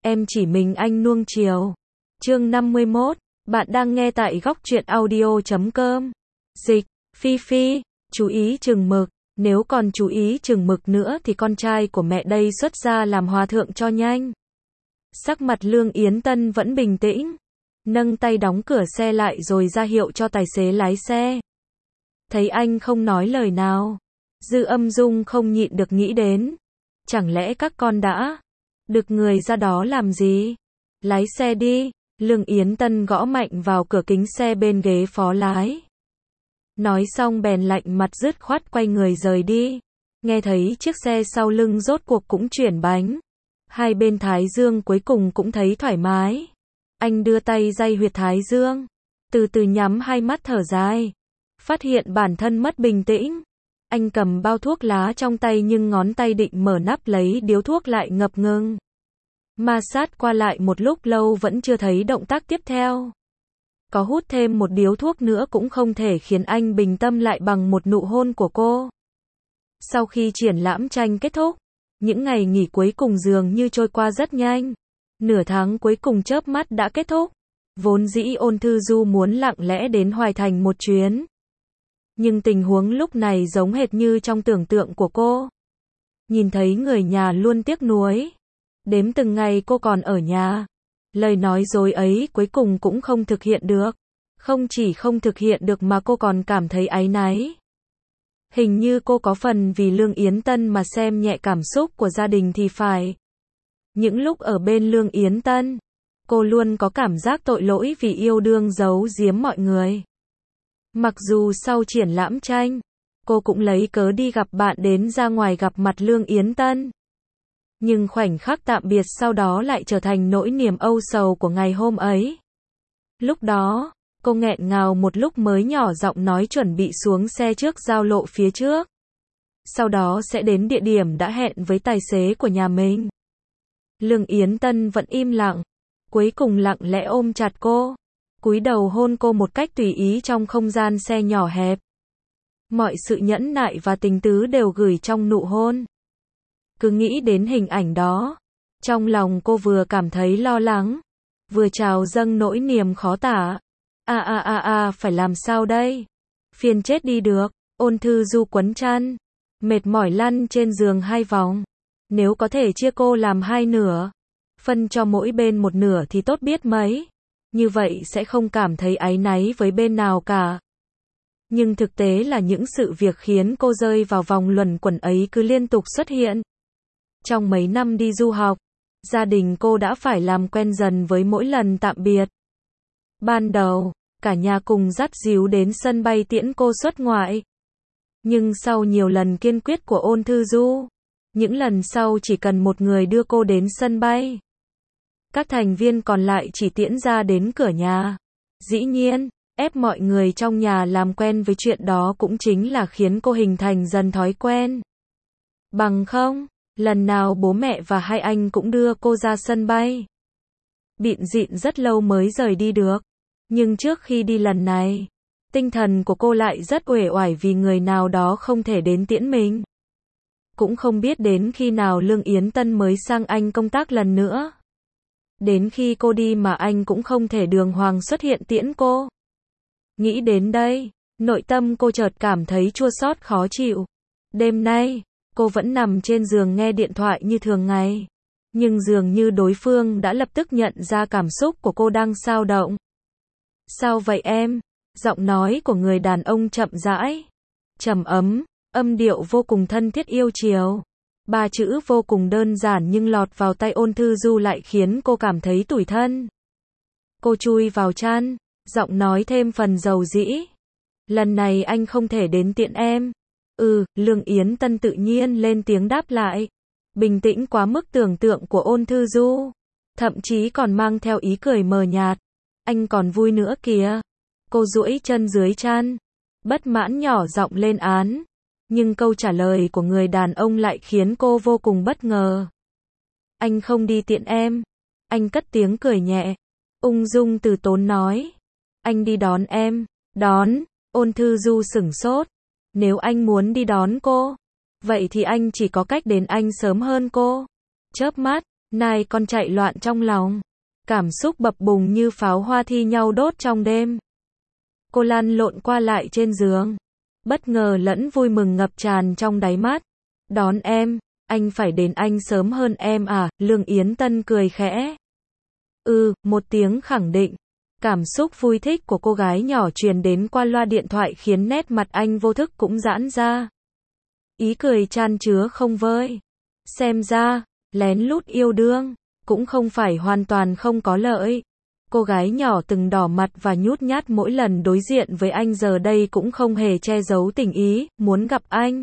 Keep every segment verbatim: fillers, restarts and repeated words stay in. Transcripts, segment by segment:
em chỉ mình anh nuông chiều. Chương năm mươi mốt, bạn đang nghe tại góc truyện audio chấm com. Dịch, Phi Phi, chú ý chừng mực, nếu còn chú ý chừng mực nữa thì con trai của mẹ đây xuất gia làm hòa thượng cho nhanh. Sắc mặt Lương Yến Tân vẫn bình tĩnh, nâng tay đóng cửa xe lại rồi ra hiệu cho tài xế lái xe. Thấy anh không nói lời nào, Dư Âm Dung không nhịn được nghĩ đến, chẳng lẽ các con đã được người ra đó làm gì? Lái xe đi. Lương Yến Tân gõ mạnh vào cửa kính xe bên ghế phó lái. Nói xong bèn lạnh mặt dứt khoát quay người rời đi. Nghe thấy chiếc xe sau lưng rốt cuộc cũng chuyển bánh. Hai bên thái dương cuối cùng cũng thấy thoải mái. Anh đưa tay day huyệt thái dương, từ từ nhắm hai mắt thở dài. Phát hiện bản thân mất bình tĩnh. Anh cầm bao thuốc lá trong tay nhưng ngón tay định mở nắp lấy điếu thuốc lại ngập ngừng. Ma sát qua lại một lúc lâu vẫn chưa thấy động tác tiếp theo. Có hút thêm một điếu thuốc nữa cũng không thể khiến anh bình tâm lại bằng một nụ hôn của cô. Sau khi triển lãm tranh kết thúc, những ngày nghỉ cuối cùng dường như trôi qua rất nhanh. Nửa tháng cuối cùng chớp mắt đã kết thúc. Vốn dĩ Ôn Thư Du muốn lặng lẽ đến Hoài Thành một chuyến. Nhưng tình huống lúc này giống hệt như trong tưởng tượng của cô. Nhìn thấy người nhà luôn tiếc nuối. Đếm từng ngày cô còn ở nhà. Lời nói dối ấy cuối cùng cũng không thực hiện được. Không chỉ không thực hiện được mà cô còn cảm thấy áy náy. Hình như cô có phần vì Lương Yến Tân mà xem nhẹ cảm xúc của gia đình thì phải. Những lúc ở bên Lương Yến Tân, cô luôn có cảm giác tội lỗi vì yêu đương giấu giếm mọi người. Mặc dù sau triển lãm tranh, cô cũng lấy cớ đi gặp bạn đến ra ngoài gặp mặt Lương Yến Tân. Nhưng khoảnh khắc tạm biệt sau đó lại trở thành nỗi niềm âu sầu của ngày hôm ấy. Lúc đó, cô nghẹn ngào một lúc mới nhỏ giọng nói chuẩn bị xuống xe trước giao lộ phía trước. Sau đó sẽ đến địa điểm đã hẹn với tài xế của nhà mình. Lương Yến Tân vẫn im lặng, cuối cùng lặng lẽ ôm chặt cô, cúi đầu hôn cô một cách tùy ý trong không gian xe nhỏ hẹp. Mọi sự nhẫn nại và tình tứ đều gửi trong nụ hôn. Cứ nghĩ đến hình ảnh đó, trong lòng cô vừa cảm thấy lo lắng, vừa trào dâng nỗi niềm khó tả. A a a a, phải làm sao đây? Phiền chết đi được. Ôn Thư Du quấn chăn, mệt mỏi lăn trên giường hai vòng. Nếu có thể chia cô làm hai nửa, phân cho mỗi bên một nửa thì tốt biết mấy. Như vậy sẽ không cảm thấy áy náy với bên nào cả. Nhưng thực tế là những sự việc khiến cô rơi vào vòng luẩn quẩn ấy cứ liên tục xuất hiện. Trong mấy năm đi du học, gia đình cô đã phải làm quen dần với mỗi lần tạm biệt. Ban đầu, cả nhà cùng dắt díu đến sân bay tiễn cô xuất ngoại. Nhưng sau nhiều lần kiên quyết của Ôn Thư Du, những lần sau chỉ cần một người đưa cô đến sân bay. Các thành viên còn lại chỉ tiễn ra đến cửa nhà. Dĩ nhiên, ép mọi người trong nhà làm quen với chuyện đó cũng chính là khiến cô hình thành dần thói quen. Bằng không, lần nào bố mẹ và hai anh cũng đưa cô ra sân bay. Bịn dịn rất lâu mới rời đi được. Nhưng trước khi đi lần này, tinh thần của cô lại rất uể oải vì người nào đó không thể đến tiễn mình. Cũng không biết đến khi nào Lương Yến Tân mới sang Anh công tác lần nữa. Đến khi cô đi mà anh cũng không thể đường hoàng xuất hiện tiễn cô. Nghĩ đến đây, nội tâm cô chợt cảm thấy chua xót khó chịu. Đêm nay, cô vẫn nằm trên giường nghe điện thoại như thường ngày. Nhưng dường như đối phương đã lập tức nhận ra cảm xúc của cô đang xao động. Sao vậy em? Giọng nói của người đàn ông chậm rãi, trầm ấm, âm điệu vô cùng thân thiết yêu chiều. Ba chữ vô cùng đơn giản nhưng lọt vào tay Ôn Thư Du lại khiến cô cảm thấy tủi thân. Cô chui vào chăn, giọng nói thêm phần dầu dĩ. Lần này anh không thể đến tiện em. Ừ, Lương Yến Tân tự nhiên lên tiếng đáp lại. Bình tĩnh quá mức tưởng tượng của Ôn Thư Du. Thậm chí còn mang theo ý cười mờ nhạt. Anh còn vui nữa kìa. Cô duỗi chân dưới chăn, bất mãn nhỏ giọng lên án. Nhưng câu trả lời của người đàn ông lại khiến cô vô cùng bất ngờ. Anh không đi tiện em. Anh cất tiếng cười nhẹ, ung dung từ tốn nói. Anh đi đón em. Đón? Ôn Thư Du sửng sốt. Nếu anh muốn đi đón cô, vậy thì anh chỉ có cách đến Anh sớm hơn cô. Chớp mắt, Nai con chạy loạn trong lòng. Cảm xúc bập bùng như pháo hoa thi nhau đốt trong đêm. Cô lăn lộn qua lại trên giường. Bất ngờ lẫn vui mừng ngập tràn trong đáy mắt. Đón em, anh phải đến anh sớm hơn em à, Lương Yến Tân cười khẽ. Ừ, một tiếng khẳng định. Cảm xúc vui thích của cô gái nhỏ truyền đến qua loa điện thoại khiến nét mặt anh vô thức cũng giãn ra. Ý cười chan chứa không vơi. Xem ra, lén lút yêu đương, cũng không phải hoàn toàn không có lợi. Cô gái nhỏ từng đỏ mặt và nhút nhát mỗi lần đối diện với anh giờ đây cũng không hề che giấu tình ý, muốn gặp anh.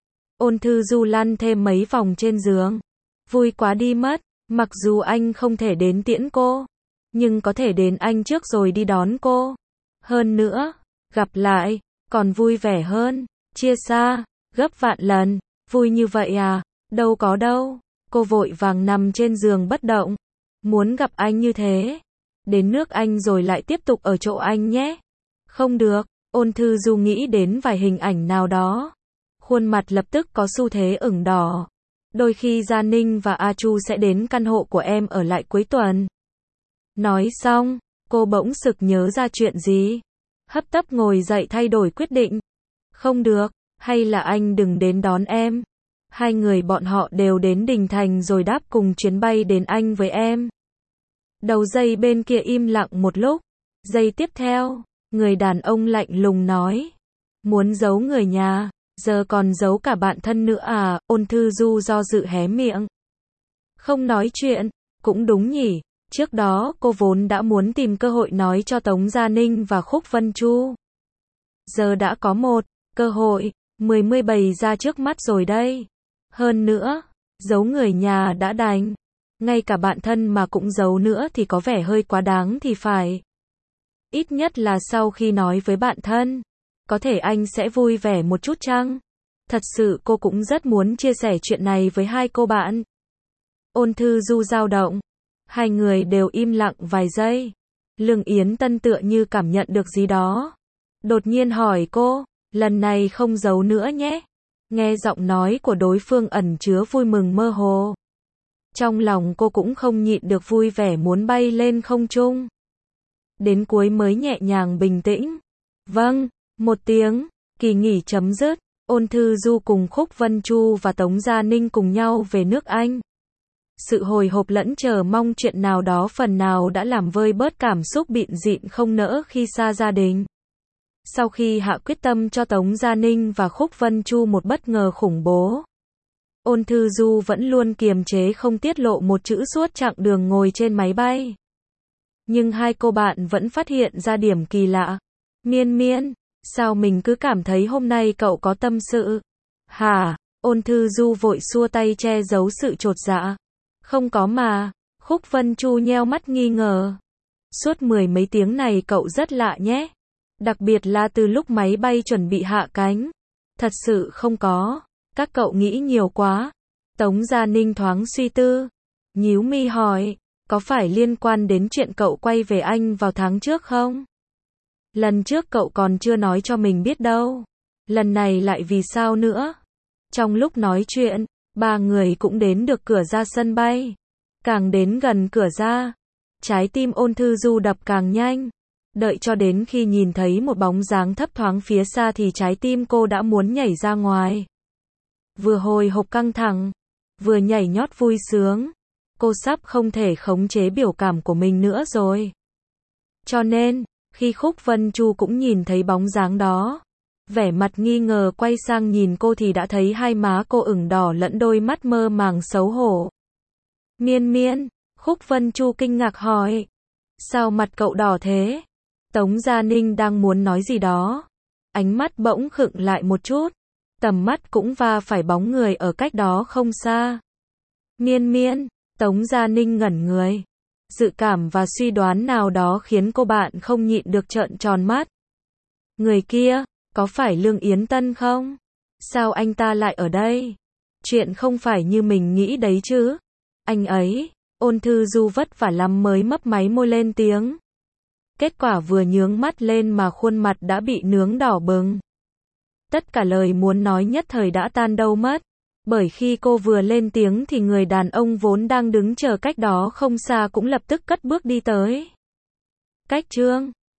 Ôn Thư Du lăn thêm mấy vòng trên giường. Vui quá đi mất, mặc dù anh không thể đến tiễn cô, nhưng có thể đến anh trước rồi đi đón cô. Hơn nữa, gặp lại, còn vui vẻ hơn, chia xa, gấp vạn lần, vui như vậy à, đâu có đâu. Cô vội vàng nằm trên giường bất động. Muốn gặp anh như thế. Đến nước anh rồi lại tiếp tục ở chỗ anh nhé. Không được, Ôn Thư Du nghĩ đến vài hình ảnh nào đó. Khuôn mặt lập tức có xu thế ửng đỏ. Đôi khi Gia Ninh và A Chu sẽ đến căn hộ của em ở lại cuối tuần. Nói xong, cô bỗng sực nhớ ra chuyện gì. Hấp tấp ngồi dậy thay đổi quyết định. Không được, hay là anh đừng đến đón em. Hai người bọn họ đều đến Đình Thành rồi đáp cùng chuyến bay đến Anh với em. Đầu dây bên kia im lặng một lúc. Giây tiếp theo, người đàn ông lạnh lùng nói. Muốn giấu người nhà, giờ còn giấu cả bạn thân nữa à, Ôn Thư Du do dự hé miệng. Không nói chuyện, cũng đúng nhỉ, trước đó cô vốn đã muốn tìm cơ hội nói cho Tống Gia Ninh và Khúc Vân Chu. Giờ đã có một cơ hội, mười mươi bày ra trước mắt rồi đây. Hơn nữa, giấu người nhà đã đành. Ngay cả bạn thân mà cũng giấu nữa thì có vẻ hơi quá đáng thì phải. Ít nhất là sau khi nói với bạn thân. Có thể anh sẽ vui vẻ một chút chăng? Thật sự cô cũng rất muốn chia sẻ chuyện này với hai cô bạn. Ôn Thư Du dao động. Hai người đều im lặng vài giây. Lương Yến Tân tựa như cảm nhận được gì đó. Đột nhiên hỏi cô, lần này không giấu nữa nhé. Nghe giọng nói của đối phương ẩn chứa vui mừng mơ hồ. Trong lòng cô cũng không nhịn được vui vẻ muốn bay lên không trung. Đến cuối mới nhẹ nhàng bình tĩnh. Vâng, một tiếng, kỳ nghỉ chấm dứt. Ôn Thư Du cùng Khúc Vân Chu và Tống Gia Ninh cùng nhau về nước Anh. Sự hồi hộp lẫn chờ mong chuyện nào đó phần nào đã làm vơi bớt cảm xúc bịn dịn không nỡ khi xa gia đình. Sau khi hạ quyết tâm cho Tống Gia Ninh và Khúc Vân Chu một bất ngờ khủng bố, Ôn Thư Du vẫn luôn kiềm chế không tiết lộ một chữ suốt chặng đường ngồi trên máy bay. Nhưng hai cô bạn vẫn phát hiện ra điểm kỳ lạ. Miên Miên, sao mình cứ cảm thấy hôm nay cậu có tâm sự? Hả? Ôn Thư Du vội xua tay che giấu sự chột dạ. Không có mà. Khúc Vân Chu nheo mắt nghi ngờ. Suốt mười mấy tiếng này cậu rất lạ nhé. Đặc biệt là từ lúc máy bay chuẩn bị hạ cánh. Thật sự không có. Các cậu nghĩ nhiều quá. Tống Gia Ninh thoáng suy tư. Nhíu mi hỏi. Có phải liên quan đến chuyện cậu quay về Anh vào tháng trước không? Lần trước cậu còn chưa nói cho mình biết đâu. Lần này lại vì sao nữa? Trong lúc nói chuyện, ba người cũng đến được cửa ra sân bay. Càng đến gần cửa ra, trái tim Ôn Thư Du đập càng nhanh. Đợi cho đến khi nhìn thấy một bóng dáng thấp thoáng phía xa thì trái tim cô đã muốn nhảy ra ngoài. Vừa hồi hộp căng thẳng, vừa nhảy nhót vui sướng. Cô sắp không thể khống chế biểu cảm của mình nữa rồi. Cho nên, khi Khúc Vân Chu cũng nhìn thấy bóng dáng đó, vẻ mặt nghi ngờ quay sang nhìn cô thì đã thấy hai má cô ửng đỏ lẫn đôi mắt mơ màng xấu hổ. Miên Miên, Khúc Vân Chu kinh ngạc hỏi. Sao mặt cậu đỏ thế? Tống Gia Ninh đang muốn nói gì đó. Ánh mắt bỗng khựng lại một chút. Tầm mắt cũng va phải bóng người ở cách đó không xa. Miên Miên, Tống Gia Ninh ngẩn người. Dự cảm và suy đoán nào đó khiến cô bạn không nhịn được trợn tròn mắt. Người kia, có phải Lương Yến Tân không? Sao anh ta lại ở đây? Chuyện không phải như mình nghĩ đấy chứ. Anh ấy, Ôn Thư Du vất vả lắm mới mấp máy môi lên tiếng. Kết quả vừa nhướng mắt lên mà khuôn mặt đã bị nướng đỏ bừng. Tất cả lời muốn nói nhất thời đã tan đâu mất. Bởi khi cô vừa lên tiếng thì người đàn ông vốn đang đứng chờ cách đó không xa cũng lập tức cất bước đi tới. Cách Trương